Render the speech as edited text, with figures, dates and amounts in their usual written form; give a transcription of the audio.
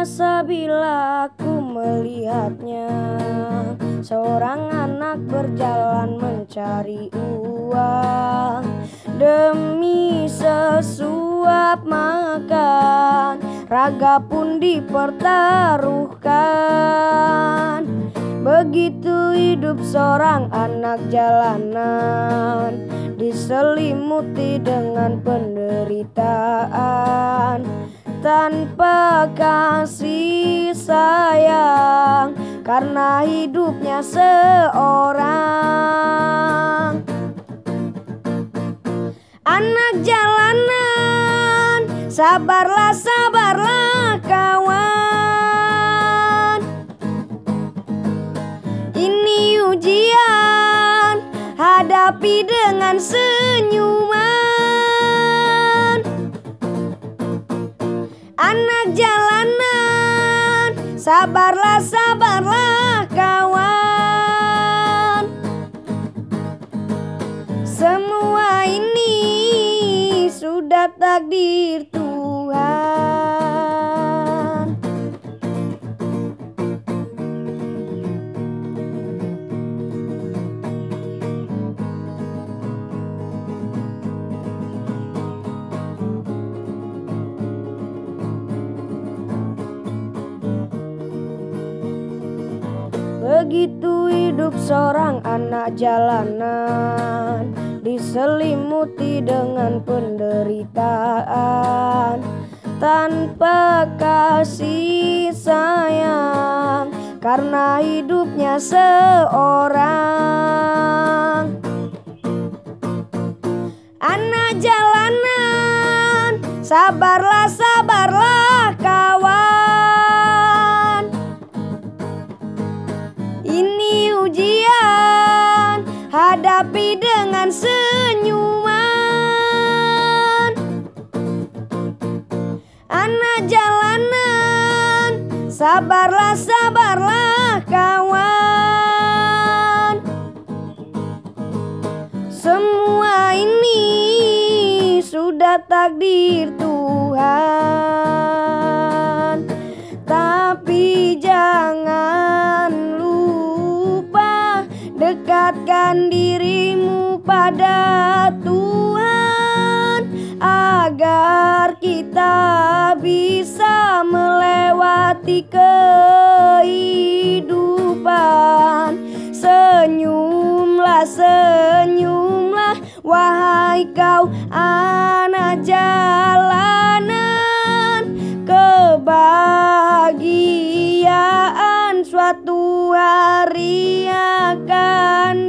terasa bila ku melihatnya. Seorang anak berjalan mencari uang demi sesuap makan, raga pun dipertaruhkan. Begitu hidup seorang anak jalanan, diselimuti dengan penderitaan, tanpa kasih sayang karena hidupnya seorang anak jalanan. Sabarlah, sabarlah kawan, ini ujian, hadapi dengan senyuman. Anak jalanan, sabarlah, sabarlah kawan. Semua ini sudah takdir Tuhan. Begitu hidup seorang anak jalanan, diselimuti dengan penderitaan, tanpa kasih sayang karena hidupnya seorang anak jalanan. Sabarlah, sabarlah kawan, ini ujian, hadapi dengan senyuman. Anak jalanan, sabarlah, sabarlah kawan. Semua ini sudah takdir Tuhan. Tapi jangan lupa dekatkan dirimu pada Tuhan, agar kita bisa melewati kehidupan. Senyumlah, senyumlah wahai kau anak jalanan. Kebahagiaan suatu hari akan